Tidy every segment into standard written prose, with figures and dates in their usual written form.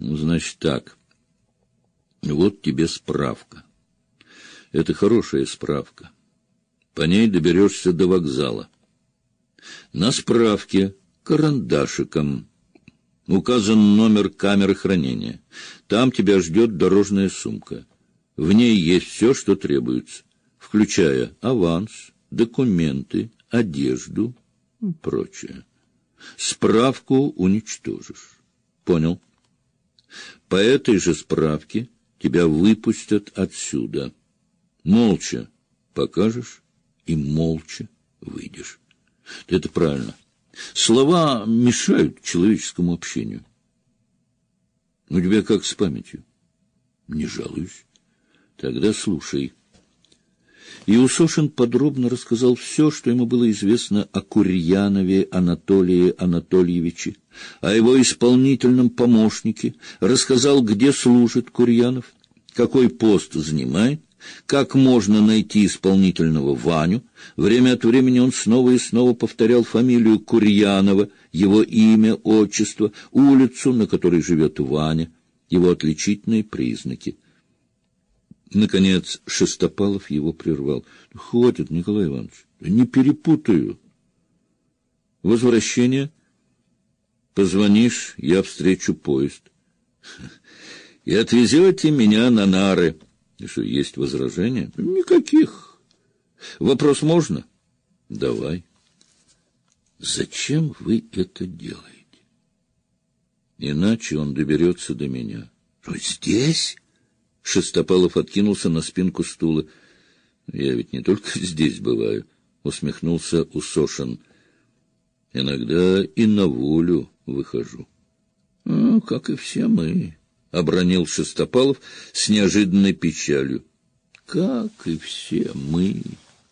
Ну, значит так. Вот тебе справка. Это хорошая справка. По ней доберешься до вокзала. На справке карандашиком указан номер камеры хранения. Там тебя ждет дорожная сумка. В ней есть все, что требуется, включая аванс, документы, одежду и прочее. Справку уничтожишь. Понял? По этой же справке тебя выпустят отсюда. Молча покажешь и молча выйдешь. Это правильно. Слова мешают человеческому общению. У тебя как с памятью? Не жалуюсь. Тогда слушай. И Усошин подробно рассказал все, что ему было известно о Курьянове Анатолии Анатольевиче, о его исполнительном помощнике, рассказал, где служит Курьянов, какой пост занимает, как можно найти исполнительного Ваню. Время от времени он снова и снова повторял фамилию Курьянова, его имя, отчество, улицу, на которой живет Ваня, его отличительные признаки. Наконец Шестопалов его прервал. — Хватит, Николай Иванович, не перепутаю. Возвращение. Позвонишь, я встречу поезд. И отвезете меня на нары. Что, есть возражения? Никаких. Вопрос можно? Давай. Зачем вы это делаете? Иначе он доберется до меня. Здесь? Шестопалов откинулся на спинку стула. Я ведь не только здесь бываю, усмехнулся Усошин. Иногда и на волю выхожу. Как и все мы. — обронил Шестопалов с неожиданной печалью. — Как и все мы.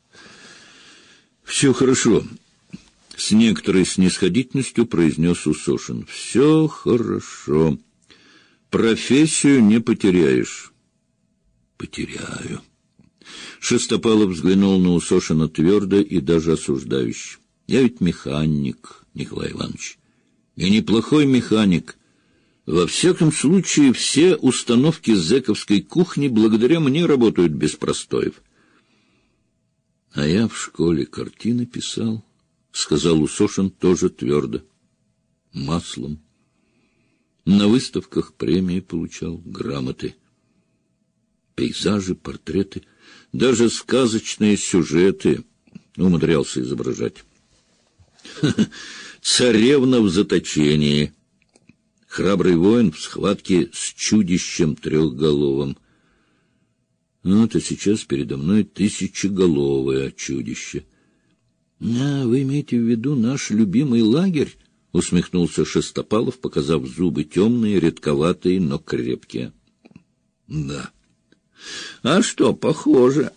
— Все хорошо, — с некоторой снисходительностью произнес Усошин. — Все хорошо. Профессию не потеряешь. — Потеряю. Шестопалов взглянул на Усошина твердо и даже осуждающе. — Я ведь механик, Николай Иванович. И неплохой механик. Во всяком случае, все установки зэковской кухни благодаря мне работают без простоев. — А я в школе картины писал, — сказал Усошин тоже твердо. — Маслом. На выставках премии получал, грамоты. Пейзажи, портреты, даже сказочные сюжеты умудрялся изображать. Царевна в заточении. Храбрый воин в схватке с чудищем трехголовым. Вот и сейчас передо мной тысячеголовое чудище. — Вы имеете в виду наш любимый лагерь? — усмехнулся Шестопалов, показав зубы темные, редковатые, но крепкие. — Да. — А что, похоже.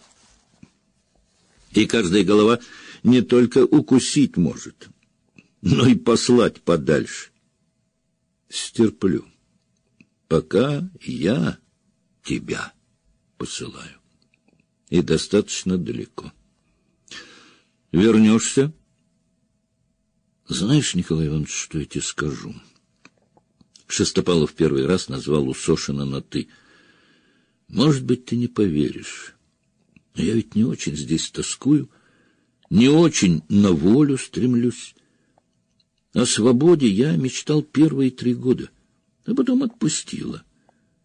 И каждая голова не только укусить может, но и послать подальше. Стерплю, пока я тебя посылаю. И достаточно далеко. Вернешься? Знаешь, Николай Иванович, что я тебе скажу? Шестопалов первый раз назвал Усошина на «ты». Может быть, ты не поверишь, но я ведь не очень здесь тоскую, не очень на волю стремлюсь. О свободе я мечтал первые 3 года, а потом отпустила.